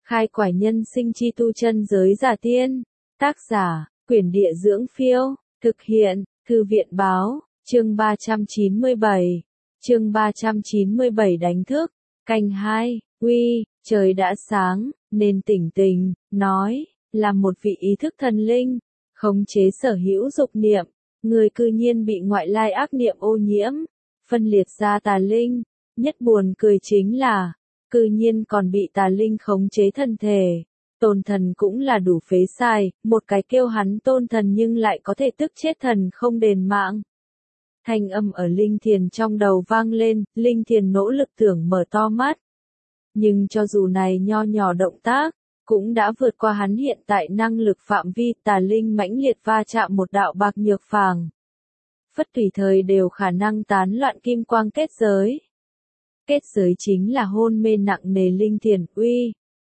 Khai quải nhân sinh chi tu chân giới giả tiên. Tác giả, Quyển Địa Dưỡng Phiêu. Thực hiện, Thư viện Báo. Chương 397. Chương 397 đánh thức. Canh 2. Uy, trời đã sáng, nên tỉnh tỉnh, nói, là một vị ý thức thần linh, khống chế sở hữu dục niệm, người cư nhiên bị ngoại lai ác niệm ô nhiễm, phân liệt ra tà linh. Nhất buồn cười chính là, cư nhiên còn bị tà linh khống chế thân thể. Tôn thần cũng là đủ phế sai, một cái kêu hắn tôn thần nhưng lại có thể tức chết thần không đền mạng. Thanh âm ở Linh Thiền trong đầu vang lên, Linh Thiền nỗ lực tưởng mở to mắt. Nhưng cho dù này nho nhỏ động tác, cũng đã vượt qua hắn hiện tại năng lực phạm vi, tà linh mãnh liệt va chạm một đạo bạc nhược phàng. Phất tùy thời đều khả năng tán loạn kim quang kết giới. Kết giới chính là hôn mê nặng nề Linh Thiền. Uy,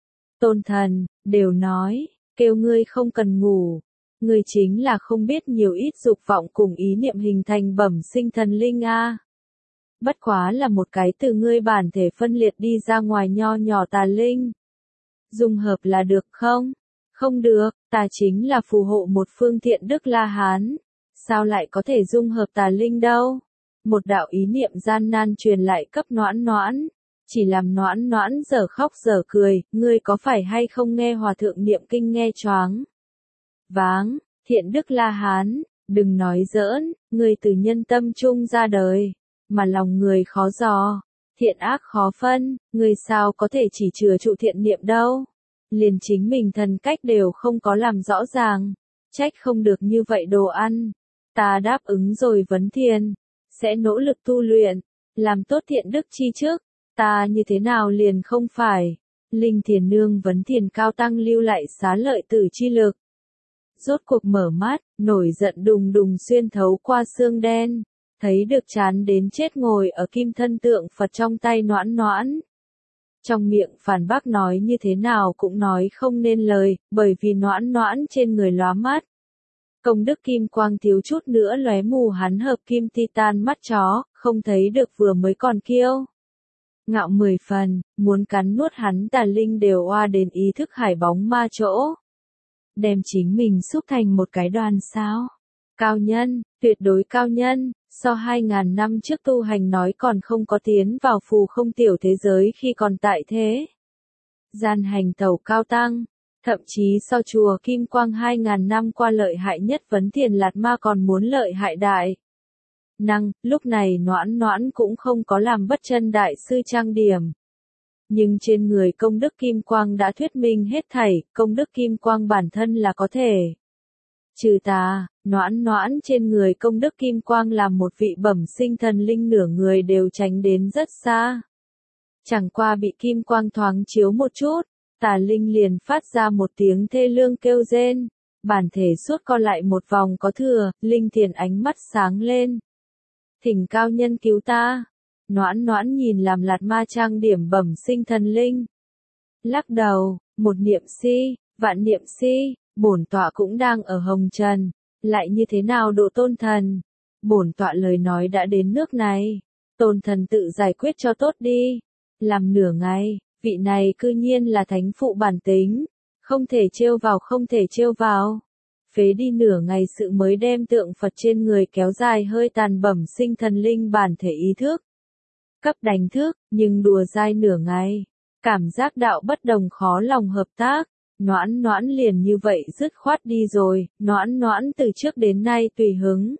tôn thần, đều nói, kêu ngươi không cần ngủ. Ngươi chính là không biết nhiều ít dục vọng cùng ý niệm hình thành bẩm sinh thần linh a. Bất quá là một cái từ ngươi bản thể phân liệt đi ra ngoài nho nhỏ tà linh. Dung hợp là được không? Không được, ta chính là phù hộ một phương thiện đức La Hán. Sao lại có thể dung hợp tà linh đâu? Một đạo ý niệm gian nan truyền lại cấp Noãn Noãn. Chỉ làm Noãn Noãn dở khóc dở cười, ngươi có phải hay không nghe hòa thượng niệm kinh nghe choáng? Váng, thiện đức La Hán, đừng nói giỡn, ngươi từ nhân tâm trung ra đời, mà lòng người khó dò, thiện ác khó phân, ngươi sao có thể chỉ chừa trụ thiện niệm đâu? Liền chính mình thần cách đều không có làm rõ ràng, trách không được như vậy đồ ăn. Ta đáp ứng rồi Vấn Thiền, sẽ nỗ lực tu luyện, làm tốt thiện đức chi trước, ta như thế nào liền không phải. Linh Thiền nương Vấn Thiền cao tăng lưu lại xá lợi tử chi lực. Rốt cuộc mở mắt, nổi giận đùng đùng xuyên thấu qua xương đen, thấy được chán đến chết ngồi ở kim thân tượng Phật trong tay Noãn Noãn. Trong miệng phản bác nói như thế nào cũng nói không nên lời, bởi vì Noãn Noãn trên người lóa mắt. Công đức kim quang thiếu chút nữa lóe mù hắn hợp kim titan mắt chó, không thấy được vừa mới còn kiêu ngạo 10 phần, muốn cắn nuốt hắn tà linh đều oa đến ý thức hải bóng ma chỗ. Đem chính mình xúc thành một cái đoàn sao. Cao nhân, tuyệt đối cao nhân, so 2.000 năm trước tu hành nói còn không có tiến vào phù không tiểu thế giới khi còn tại thế. Gian hành tẩu cao tăng, thậm chí so chùa Kim Quang 2.000 năm qua lợi hại nhất Vấn Thiền Lạt Ma còn muốn lợi hại đại. Lúc này Noãn Noãn cũng không có làm bất chân đại sư trang điểm. Nhưng trên người công đức kim quang đã thuyết minh hết thảy, công đức kim quang bản thân là có thể. Trừ ta, Noãn Noãn trên người công đức kim quang làm một vị bẩm sinh thần linh nửa người đều tránh đến rất xa. Chẳng qua bị kim quang thoáng chiếu một chút, tà linh liền phát ra một tiếng thê lương kêu rên, bản thể suốt co lại một vòng có thừa, Linh Thiền ánh mắt sáng lên. Thỉnh cao nhân cứu ta. Noãn Noãn nhìn làm Lạt Ma trang điểm bẩm sinh thần linh. Lắc đầu, một niệm si, vạn niệm si, bổn tọa cũng đang ở hồng trần, lại như thế nào độ tôn thần? Bổn tọa lời nói đã đến nước này, tôn thần tự giải quyết cho tốt đi. Làm nửa ngày, vị này cư nhiên là thánh phụ bản tính, không thể trêu vào không thể trêu vào. Phế đi nửa ngày sự mới đem tượng Phật trên người kéo dài hơi tàn bẩm sinh thần linh bản thể ý thức. Cấp đánh thức, nhưng đùa dai nửa ngày. Cảm giác đạo bất đồng khó lòng hợp tác. Noãn Noãn liền như vậy dứt khoát đi rồi. Noãn Noãn từ trước đến nay tùy hứng.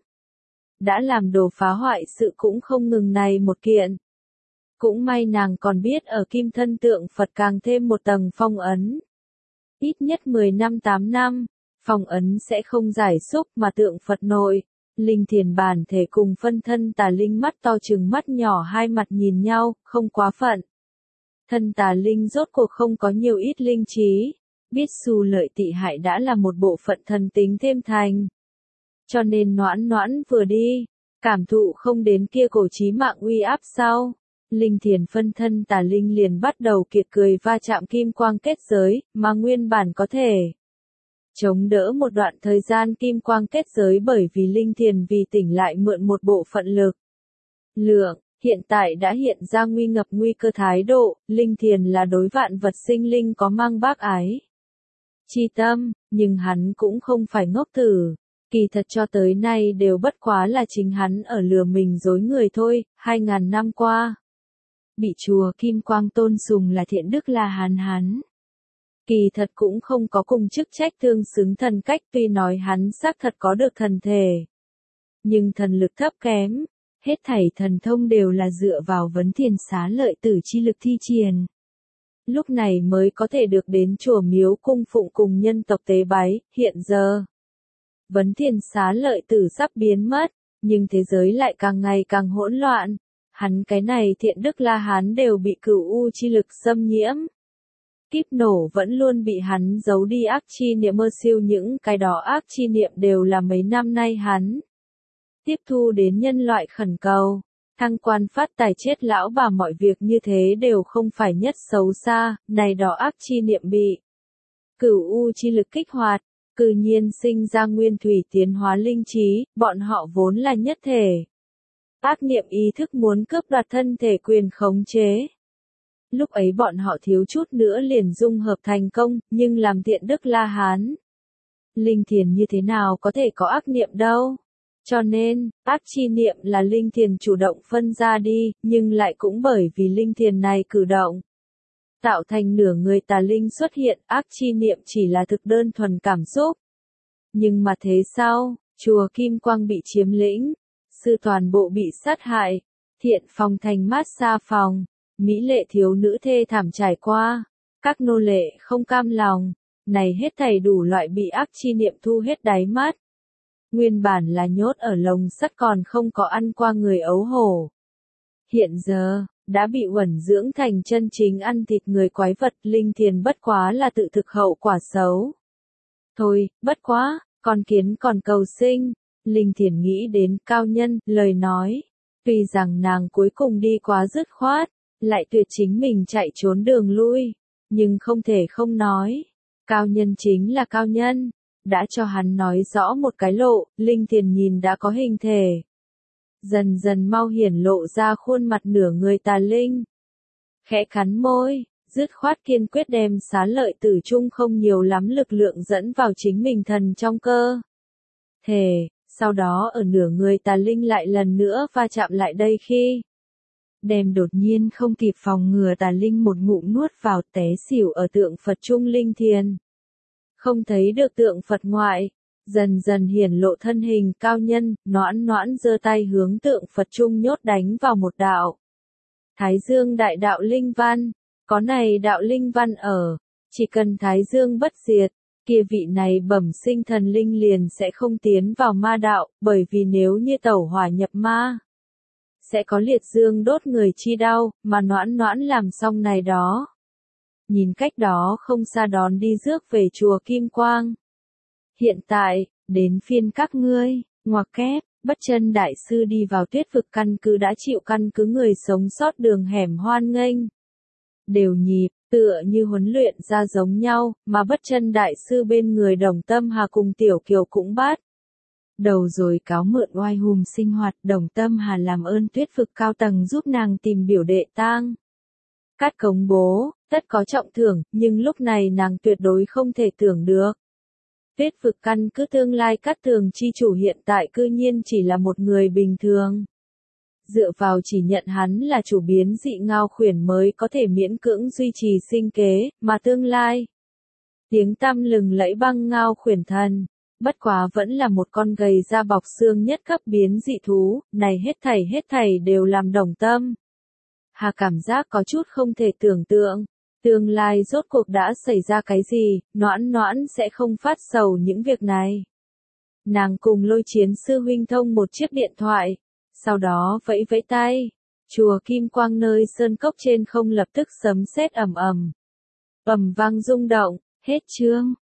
Đã làm đồ phá hoại sự cũng không ngừng này một kiện. Cũng may nàng còn biết ở kim thân tượng Phật càng thêm một tầng phong ấn. Ít nhất 10 năm 8 năm, phong ấn sẽ không giải xúc mà tượng Phật nội. Linh Thiền bản thể cùng phân thân tà linh mắt to chừng mắt nhỏ hai mặt nhìn nhau, không quá phận. Thân tà linh rốt cuộc không có nhiều ít linh trí, biết xù lợi tị hại đã là một bộ phận thần tính thêm thành. Cho nên Noãn Noãn vừa đi, cảm thụ không đến kia cổ chí mạng uy áp sau. Linh Thiền phân thân tà linh liền bắt đầu kiệt cười va chạm kim quang kết giới, mà nguyên bản có thể chống đỡ một đoạn thời gian kim quang kết giới bởi vì Linh Thiền vì tỉnh lại mượn một bộ phận lực lượng, hiện tại đã hiện ra nguy ngập nguy cơ thái độ, Linh Thiền là đối vạn vật sinh linh có mang bác ái chi tâm, nhưng hắn cũng không phải ngốc tử. Kỳ thật cho tới nay đều bất quá là chính hắn ở lừa mình dối người thôi, 2000 năm qua. Bị chùa Kim Quang tôn sùng là thiện đức là hắn. Kỳ thật cũng không có cùng chức trách tương xứng thần cách, tuy nói hắn xác thật có được thần thể. Nhưng thần lực thấp kém, hết thảy thần thông đều là dựa vào vấn thiền xá lợi tử chi lực thi triển. Lúc này mới có thể được đến chùa miếu cung phụng cùng nhân tộc tế bái, hiện giờ. Vấn thiền xá lợi tử sắp biến mất, nhưng thế giới lại càng ngày càng hỗn loạn. Hắn cái này thiện đức La Hán đều bị cửu u chi lực xâm nhiễm. Kíp nổ vẫn luôn bị hắn giấu đi ác chi niệm mơ siêu, những cái đó ác chi niệm đều là mấy năm nay hắn tiếp thu đến nhân loại khẩn cầu. Thăng quan phát tài chết lão bà, mọi việc như thế đều không phải nhất xấu xa, này đó ác chi niệm bị cửu u chi lực kích hoạt, cư nhiên sinh ra nguyên thủy tiến hóa linh trí, bọn họ vốn là nhất thể. Ác niệm ý thức muốn cướp đoạt thân thể quyền khống chế. Lúc ấy bọn họ thiếu chút nữa liền dung hợp thành công, nhưng làm thiện đức La Hán. Linh Thiền như thế nào có thể có ác niệm đâu? Cho nên, ác chi niệm là Linh Thiền chủ động phân ra đi, nhưng lại cũng bởi vì Linh Thiền này cử động. Tạo thành nửa người tà linh xuất hiện, ác chi niệm chỉ là thực đơn thuần cảm xúc. Nhưng mà thế sao, chùa Kim Quang bị chiếm lĩnh, sư toàn bộ bị sát hại, thiện phòng thành mát xa phòng, mỹ lệ thiếu nữ thê thảm trải qua, các nô lệ không cam lòng, này hết thảy đủ loại bị ác chi niệm thu hết đáy mắt. Nguyên bản là nhốt ở lồng sắt còn không có ăn qua người ấu hổ. Hiện giờ, đã bị uẩn dưỡng thành chân chính ăn thịt người quái vật. Linh Thiền bất quá là tự thực hậu quả xấu. Thôi, bất quá, con kiến còn cầu sinh. Linh Thiền nghĩ đến cao nhân, lời nói. Tuy rằng nàng cuối cùng đi quá dứt khoát, lại tuyệt chính mình chạy trốn đường lui. Nhưng không thể không nói. Cao nhân chính là cao nhân. Đã cho hắn nói rõ một cái lộ, Linh Thiền nhìn đã có hình thể. Dần dần mau hiển lộ ra khuôn mặt nửa người tà linh. Khẽ cắn môi, dứt khoát kiên quyết đem xá lợi tử chung không nhiều lắm lực lượng dẫn vào chính mình thần trong cơ thể, sau đó ở nửa người tà linh lại lần nữa va chạm lại đây khi đem đột nhiên không kịp phòng ngừa tà linh một ngụm nuốt vào té xỉu ở tượng Phật trung Linh Thiền. Không thấy được tượng Phật ngoại, dần dần hiển lộ thân hình cao nhân, noãn noãn giơ tay hướng tượng Phật trung nhốt đánh vào một đạo. Thái Dương đại đạo linh văn, có này đạo linh văn ở, chỉ cần Thái Dương bất diệt, kia vị này bẩm sinh thần linh liền sẽ không tiến vào ma đạo, bởi vì nếu như tẩu hỏa nhập ma, sẽ có liệt dương đốt người chi đau, mà noãn noãn làm xong này đó. Nhìn cách đó không xa đón đi rước về chùa Kim Quang. Hiện tại, đến phiên các ngươi, ngoặc kép, Bất Chân đại sư đi vào Tuyết vực căn cứ đã chịu căn cứ người sống sót đường hẻm hoan nghênh. Đều nhịp, tựa như huấn luyện ra giống nhau, mà Bất Chân đại sư bên người Đồng Tâm Hà cùng Tiểu Kiều cũng bắt đầu rồi cáo mượn oai hùng sinh hoạt. Đồng Tâm Hà làm ơn Tuyết vực cao tầng giúp nàng tìm biểu đệ tang. Cát công bố, tất có trọng thưởng, nhưng lúc này nàng tuyệt đối không thể tưởng được. Tuyết vực căn cứ tương lai Cát Tường chi chủ hiện tại cư nhiên chỉ là một người bình thường. Dựa vào chỉ nhận hắn là chủ biến dị ngao khuyển mới có thể miễn cưỡng duy trì sinh kế, mà tương lai. Tiếng tăm lừng lẫy băng ngao khuyển thần, bất quá vẫn là một con gầy da bọc xương nhất cấp biến dị thú, này hết thảy đều làm Đồng Tâm Hà cảm giác có chút không thể tưởng tượng. Tương lai rốt cuộc đã xảy ra cái gì, noãn noãn sẽ không phát sầu những việc này. Nàng cùng Lôi Chiến sư huynh thông một chiếc điện thoại, sau đó vẫy vẫy tay. Chùa Kim Quang nơi sơn cốc trên không lập tức sấm sét ầm ầm. Ầm vang rung động, hết chương.